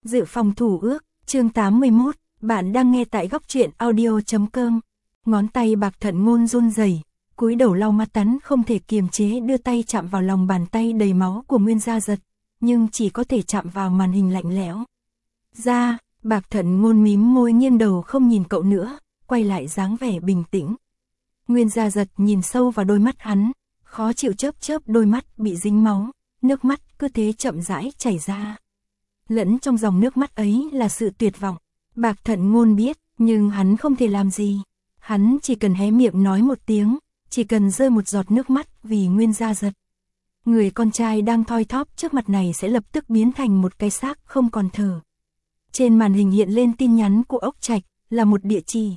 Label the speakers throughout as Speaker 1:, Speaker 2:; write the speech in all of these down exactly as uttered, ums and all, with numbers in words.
Speaker 1: Dự phòng thủ ước, chương tám mươi mốt, bạn đang nghe tại góc truyện audio chấm com. Ngón tay Bạc Thận Ngôn run rẩy, cúi đầu lau mắt tắn không thể kiềm chế đưa tay chạm vào lòng bàn tay đầy máu của Nguyên Gia Giật, nhưng chỉ có thể chạm vào màn hình lạnh lẽo. Ra, Bạc Thận Ngôn mím môi nghiêng đầu không nhìn cậu nữa, quay lại dáng vẻ bình tĩnh. Nguyên Gia Giật nhìn sâu vào đôi mắt hắn, khó chịu chớp chớp đôi mắt bị dính máu, nước mắt cứ thế chậm rãi chảy ra. Lẫn trong dòng nước mắt ấy là sự tuyệt vọng. Bạc Thận Ngôn biết, nhưng hắn không thể làm gì. Hắn chỉ cần hé miệng nói một tiếng, chỉ cần rơi một giọt nước mắt vì Nguyên Gia Giật. Người con trai đang thoi thóp trước mặt này sẽ lập tức biến thành một cái xác không còn thở. Trên màn hình hiện lên tin nhắn của Ốc Trạch, là một địa chỉ.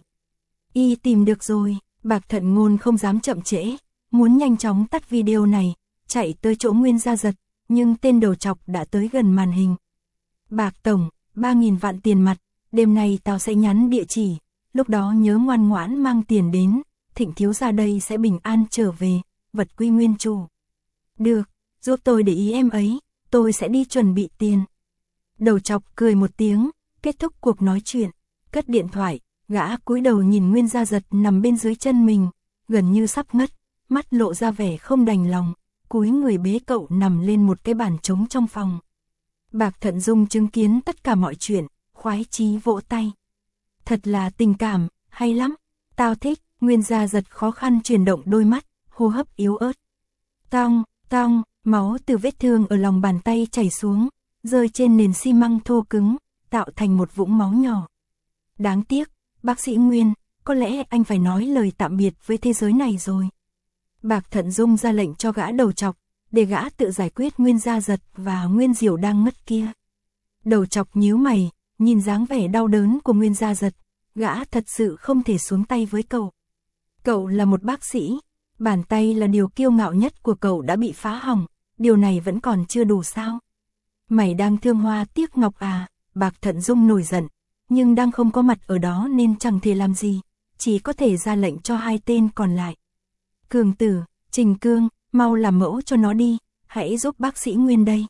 Speaker 1: Y tìm được rồi, Bạc Thận Ngôn không dám chậm trễ, muốn nhanh chóng tắt video này, chạy tới chỗ Nguyên Gia Giật, nhưng tên đầu trọc đã tới gần màn hình. Bạc tổng, ba nghìn vạn tiền mặt, đêm nay tao sẽ nhắn địa chỉ, lúc đó nhớ ngoan ngoãn mang tiền đến, Thịnh thiếu gia đây sẽ bình an trở về, vật quy nguyên chủ. Được, giúp tôi để ý em ấy, tôi sẽ đi chuẩn bị tiền. Đầu trọc cười một tiếng, kết thúc cuộc nói chuyện, cất điện thoại, gã cúi đầu nhìn Nguyên Gia Giật nằm bên dưới chân mình, gần như sắp ngất, mắt lộ ra vẻ không đành lòng, cúi người bế cậu nằm lên một cái bàn trống trong phòng. Bạc Thận Dung chứng kiến tất cả mọi chuyện, khoái chí vỗ tay. Thật là tình cảm, hay lắm, tao thích. Nguyên Gia Giật khó khăn chuyển động đôi mắt, hô hấp yếu ớt. Tong, tong, máu từ vết thương ở lòng bàn tay chảy xuống, rơi trên nền xi măng thô cứng, tạo thành một vũng máu nhỏ. Đáng tiếc, bác sĩ Nguyên, có lẽ anh phải nói lời tạm biệt với thế giới này rồi. Bạc Thận Dung ra lệnh cho gã đầu trọc, để gã tự giải quyết Nguyên Gia Giật và Nguyên Diểu đang ngất kia. Đầu trọc nhíu mày, nhìn dáng vẻ đau đớn của Nguyên Gia Giật, gã thật sự không thể xuống tay với cậu. Cậu là một bác sĩ, bàn tay là điều kiêu ngạo nhất của cậu đã bị phá hỏng, điều này vẫn còn chưa đủ sao? Mày đang thương hoa tiếc ngọc à? Bạc Thận Dung nổi giận, nhưng đang không có mặt ở đó nên chẳng thể làm gì, chỉ có thể ra lệnh cho hai tên còn lại. Cường Tử, Trình Cương, mau làm mẫu cho nó đi, hãy giúp bác sĩ Nguyên đây.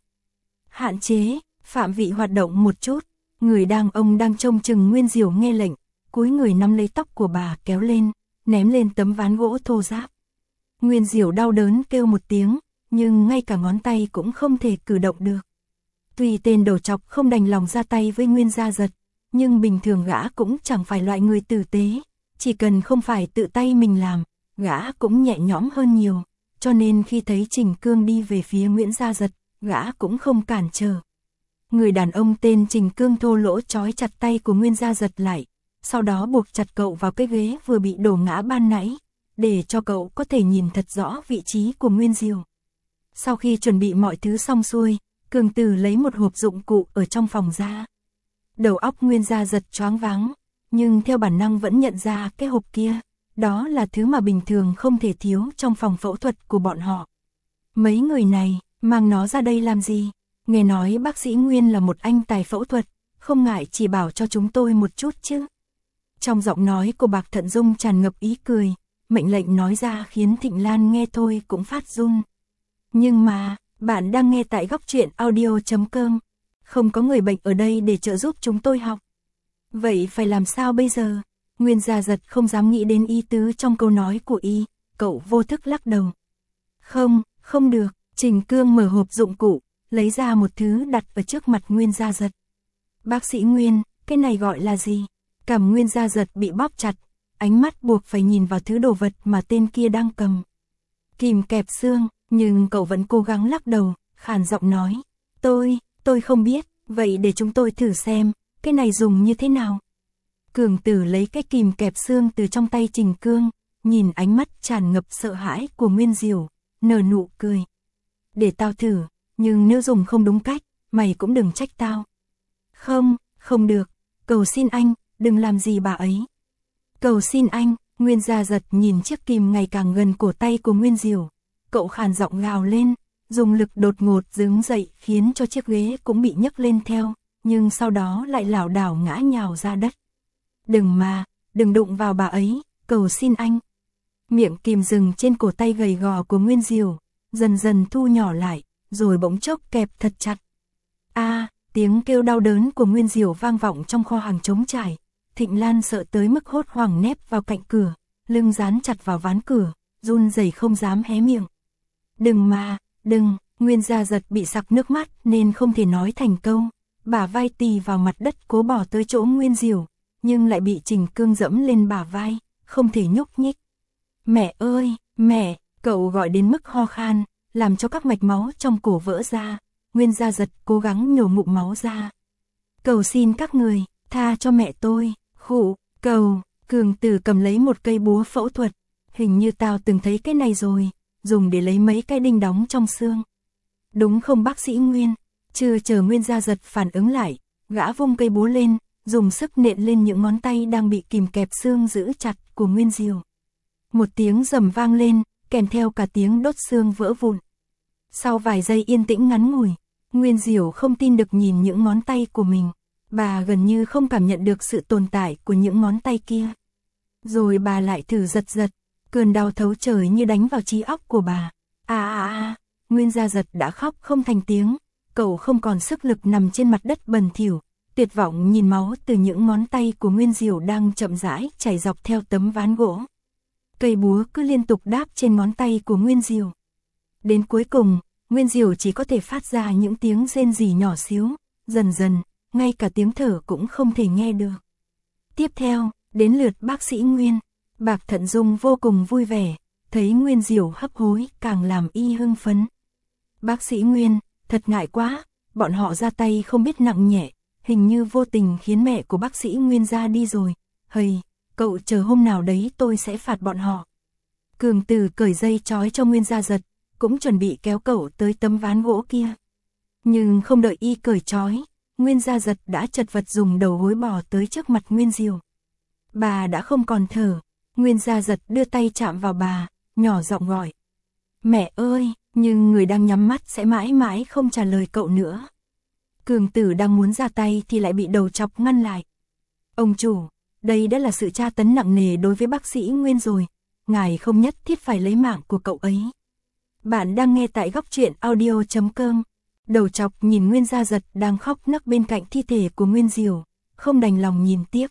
Speaker 1: Hạn chế, phạm vị hoạt động một chút, người đang ông đang trông chừng Nguyên Diểu nghe lệnh, cúi người nắm lấy tóc của bà kéo lên, ném lên tấm ván gỗ thô ráp. Nguyên Diểu đau đớn kêu một tiếng, nhưng ngay cả ngón tay cũng không thể cử động được. Tuy tên đầu trọc không đành lòng ra tay với Nguyên Gia Giật, nhưng bình thường gã cũng chẳng phải loại người tử tế, chỉ cần không phải tự tay mình làm, gã cũng nhẹ nhõm hơn nhiều, cho nên khi thấy Trình Cương đi về phía Nguyễn Gia Giật, gã cũng không cản trở. Người đàn ông tên Trình Cương thô lỗ trói chặt tay của Nguyên Gia Giật lại, sau đó buộc chặt cậu vào cái ghế vừa bị đổ ngã ban nãy, để cho cậu có thể nhìn thật rõ vị trí của Nguyên Diểu. Sau khi chuẩn bị mọi thứ xong xuôi, Cường Tử lấy một hộp dụng cụ ở trong phòng ra. Đầu óc Nguyên Gia Giật choáng váng, nhưng theo bản năng vẫn nhận ra cái hộp kia, đó là thứ mà bình thường không thể thiếu trong phòng phẫu thuật của bọn họ. Mấy người này, mang nó ra đây làm gì? Nghe nói bác sĩ Nguyên là một anh tài phẫu thuật, không ngại chỉ bảo cho chúng tôi một chút chứ. Trong giọng nói của Bạc Thận Dung tràn ngập ý cười, mệnh lệnh nói ra khiến Thịnh Lan nghe thôi cũng phát run. Nhưng mà, bạn đang nghe tại góc truyện audio chấm com, không có người bệnh ở đây để trợ giúp chúng tôi học. Vậy phải làm sao bây giờ? Nguyên Gia Giật không dám nghĩ đến ý tứ trong câu nói của y, cậu vô thức lắc đầu. Không, không được. Trình Cương mở hộp dụng cụ, lấy ra một thứ đặt ở trước mặt Nguyên Gia Giật. Bác sĩ Nguyên, cái này gọi là gì? Cằm Nguyên Gia Giật bị bóp chặt, ánh mắt buộc phải nhìn vào thứ đồ vật mà tên kia đang cầm. Kìm kẹp xương, nhưng cậu vẫn cố gắng lắc đầu, khàn giọng nói. Tôi, tôi không biết, vậy để chúng tôi thử xem, cái này dùng như thế nào? Cường Tử lấy cái kìm kẹp xương từ trong tay Trình Cương, nhìn ánh mắt tràn ngập sợ hãi của Nguyên Diểu, nở nụ cười. Để tao thử, nhưng nếu dùng không đúng cách, mày cũng đừng trách tao. Không, không được, cầu xin anh, đừng làm gì bà ấy. Cầu xin anh, Nguyên Gia Giật nhìn chiếc kìm ngày càng gần cổ tay của Nguyên Diểu. Cậu khàn giọng gào lên, dùng lực đột ngột đứng dậy khiến cho chiếc ghế cũng bị nhấc lên theo, nhưng sau đó lại lảo đảo ngã nhào ra đất. Đừng mà, đừng đụng vào bà ấy, cầu xin anh. Miệng kìm dừng trên cổ tay gầy gò của Nguyên Diểu, dần dần thu nhỏ lại, rồi bỗng chốc kẹp thật chặt. A, Tiếng kêu đau đớn của Nguyên Diểu vang vọng trong kho hàng trống trải. Thịnh Lan sợ tới mức hốt hoảng nép vào cạnh cửa, lưng dán chặt vào ván cửa, run rẩy không dám hé miệng. Đừng mà, đừng, Nguyên Gia Giật bị sặc nước mắt nên không thể nói thành câu. Bả vai tì vào mặt đất cố bỏ tới chỗ Nguyên Diểu, nhưng lại bị Trình Cương dẫm lên bả vai, không thể nhúc nhích. Mẹ ơi, mẹ, cậu gọi đến mức ho khan, làm cho các mạch máu trong cổ vỡ ra. Nguyên Gia Giật cố gắng nhổ ngụm máu ra. Cầu xin các người, tha cho mẹ tôi, khụ, cầu, Cường Tử cầm lấy một cây búa phẫu thuật, hình như tao từng thấy cái này rồi, dùng để lấy mấy cái đinh đóng trong xương. Đúng không bác sĩ Nguyên? Chưa chờ Nguyên Gia Giật phản ứng lại, gã vung cây búa lên, dùng sức nện lên những ngón tay đang bị kìm kẹp xương giữ chặt của Nguyên Diểu. Một tiếng rầm vang lên, kèm theo cả tiếng đốt xương vỡ vụn. Sau vài giây yên tĩnh ngắn ngủi, Nguyên Diểu không tin được nhìn những ngón tay của mình. Bà gần như không cảm nhận được sự tồn tại của những ngón tay kia. Rồi bà lại thử giật giật, cơn đau thấu trời như đánh vào trí óc của bà. À à à, Nguyên Gia Giật đã khóc không thành tiếng, cậu không còn sức lực nằm trên mặt đất bẩn thỉu, tuyệt vọng nhìn máu từ những ngón tay của Nguyên Diểu đang chậm rãi chảy dọc theo tấm ván gỗ. Cây búa cứ liên tục đáp trên ngón tay của Nguyên Diểu. Đến cuối cùng, Nguyên Diểu chỉ có thể phát ra những tiếng rên rỉ nhỏ xíu, dần dần, ngay cả tiếng thở cũng không thể nghe được. Tiếp theo, đến lượt bác sĩ Nguyên. Bạc Thận Dung vô cùng vui vẻ, thấy Nguyên Diểu hấp hối càng làm y hưng phấn. Bác sĩ Nguyên, thật ngại quá, bọn họ ra tay không biết nặng nhẹ, hình như vô tình khiến mẹ của bác sĩ Nguyên ra đi rồi. Hầy, cậu chờ hôm nào đấy tôi sẽ phạt bọn họ. Cường Tử cởi dây trói cho Nguyên Gia Giật, cũng chuẩn bị kéo cậu tới tấm ván gỗ kia. Nhưng không đợi y cởi trói, Nguyên Gia Giật đã chật vật dùng đầu gối bò tới trước mặt Nguyên Diểu. Bà đã không còn thở, Nguyên Gia Giật đưa tay chạm vào bà, nhỏ giọng gọi. Mẹ ơi, nhưng người đang nhắm mắt sẽ mãi mãi không trả lời cậu nữa. Cường Tử đang muốn ra tay thì lại bị đầu chọc ngăn lại. Ông chủ, đây đã là sự tra tấn nặng nề đối với bác sĩ Nguyên rồi, ngài không nhất thiết phải lấy mạng của cậu ấy. Bạn đang nghe tại góc truyện audio chấm com. Đầu chọc nhìn Nguyên Gia Giật đang khóc nấc bên cạnh thi thể của Nguyên Diểu, không đành lòng nhìn tiếp.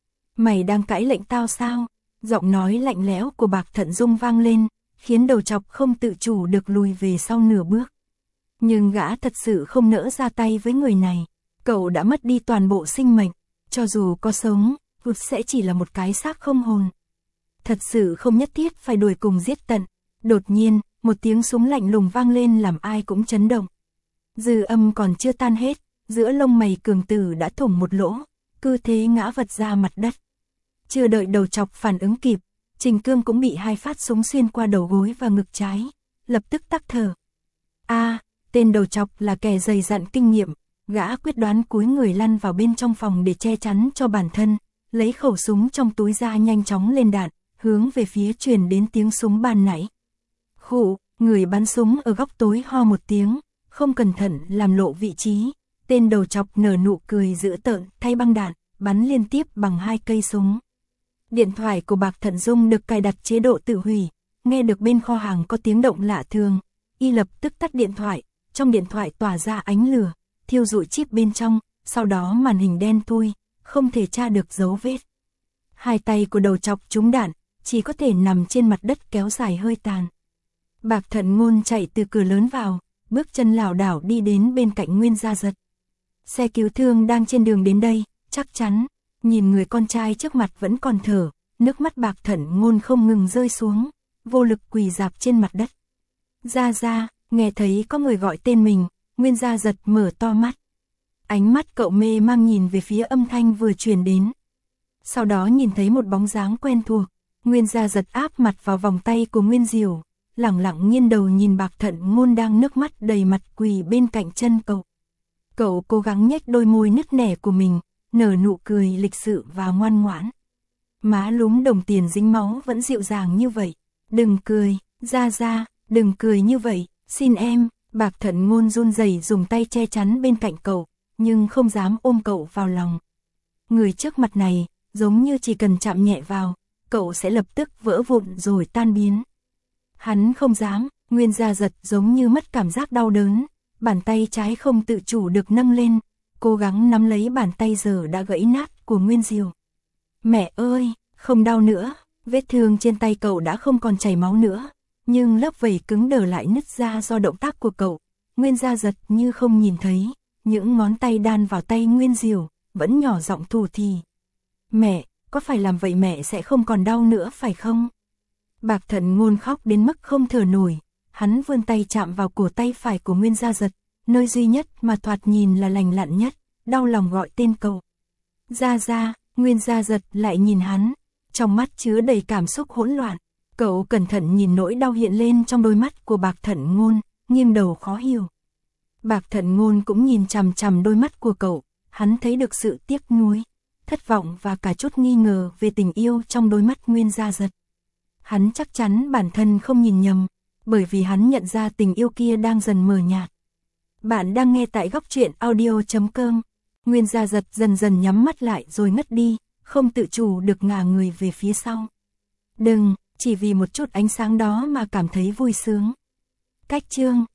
Speaker 1: Mày đang cãi lệnh tao sao? Giọng nói lạnh lẽo của Bạc Thận Dung vang lên, khiến đầu chọc không tự chủ được lùi về sau nửa bước. Nhưng gã thật sự không nỡ ra tay với người này. Cậu đã mất đi toàn bộ sinh mệnh, cho dù có sống, vụt sẽ chỉ là một cái xác không hồn. Thật sự không nhất thiết phải đuổi cùng giết tận. Đột nhiên, một tiếng súng lạnh lùng vang lên làm ai cũng chấn động. Dư âm còn chưa tan hết, giữa lông mày Cường Tử đã thủng một lỗ, cứ thế ngã vật ra mặt đất. Chưa đợi đầu chọc phản ứng kịp, Trình Cương cũng bị hai phát súng xuyên qua đầu gối và ngực trái, lập tức tắc thở. A, à, tên đầu chọc là kẻ dày dặn kinh nghiệm, gã quyết đoán cúi người lăn vào bên trong phòng để che chắn cho bản thân, lấy khẩu súng trong túi ra nhanh chóng lên đạn, hướng về phía truyền đến tiếng súng ban nãy. Khụ, người bắn súng ở góc tối ho một tiếng, không cẩn thận làm lộ vị trí, tên đầu chọc nở nụ cười dữ tợn thay băng đạn, bắn liên tiếp bằng hai cây súng. Điện thoại của Bạc Thận Dung được cài đặt chế độ tự hủy, nghe được bên kho hàng có tiếng động lạ thường, y lập tức tắt điện thoại, trong điện thoại tỏa ra ánh lửa, thiêu rụi chip bên trong, sau đó màn hình đen thui, không thể tra được dấu vết. Hai tay của đầu chọc trúng đạn, chỉ có thể nằm trên mặt đất kéo dài hơi tàn. Bạc Thận Ngôn chạy từ cửa lớn vào, bước chân lảo đảo đi đến bên cạnh Nguyên Gia Giật. Xe cứu thương đang trên đường đến đây, chắc chắn. Nhìn người con trai trước mặt vẫn còn thở, nước mắt Bạc Thận Ngôn không ngừng rơi xuống, vô lực quỳ rạp trên mặt đất. Gia Gia, nghe thấy có người gọi tên mình, Nguyên Gia Giật mở to mắt. Ánh mắt cậu mê mang nhìn về phía âm thanh vừa truyền đến. Sau đó nhìn thấy một bóng dáng quen thuộc, Nguyên Gia Giật áp mặt vào vòng tay của Nguyên Diểu, lẳng lặng nghiêng đầu nhìn Bạc Thận Ngôn đang nước mắt đầy mặt quỳ bên cạnh chân cậu. Cậu cố gắng nhếch đôi môi nứt nẻ của mình, nở nụ cười lịch sự và ngoan ngoãn. Má lúm đồng tiền dính máu vẫn dịu dàng như vậy. Đừng cười, Gia Gia, đừng cười như vậy, xin em. Bạc Thận Ngôn run rẩy dùng tay che chắn bên cạnh cậu, nhưng không dám ôm cậu vào lòng. Người trước mặt này, giống như chỉ cần chạm nhẹ vào, cậu sẽ lập tức vỡ vụn rồi tan biến. Hắn không dám, Nguyên Gia Giật giống như mất cảm giác đau đớn, bàn tay trái không tự chủ được nâng lên, cố gắng nắm lấy bàn tay giờ đã gãy nát của Nguyên Diều. Mẹ ơi, không đau nữa, vết thương trên tay cậu đã không còn chảy máu nữa, nhưng lớp vảy cứng đờ lại nứt ra do động tác của cậu. Nguyên Gia Giật như không nhìn thấy, những ngón tay đan vào tay Nguyên Diều, vẫn nhỏ giọng thủ thỉ. Mẹ, có phải làm vậy mẹ sẽ không còn đau nữa phải không? Bạc Thận Ngôn khóc đến mức không thở nổi, hắn vươn tay chạm vào cổ tay phải của Nguyên Gia Giật, nơi duy nhất mà thoạt nhìn là lành lặn nhất, đau lòng gọi tên cậu. Gia Gia, Nguyên Gia Giật lại nhìn hắn, trong mắt chứa đầy cảm xúc hỗn loạn. Cậu cẩn thận nhìn nỗi đau hiện lên trong đôi mắt của Bạc Thận Ngôn, nghiêng đầu khó hiểu. Bạc Thận Ngôn cũng nhìn chằm chằm đôi mắt của cậu, hắn thấy được sự tiếc nuối, thất vọng và cả chút nghi ngờ về tình yêu trong đôi mắt Nguyên Gia Giật. Hắn chắc chắn bản thân không nhìn nhầm, bởi vì hắn nhận ra tình yêu kia đang dần mờ nhạt. Bạn đang nghe tại góc truyện audio chấm com. Nguyên Gia Giật dần dần nhắm mắt lại rồi ngất đi, không tự chủ được ngả người về phía sau. Đừng, chỉ vì một chút ánh sáng đó mà cảm thấy vui sướng. Cách chương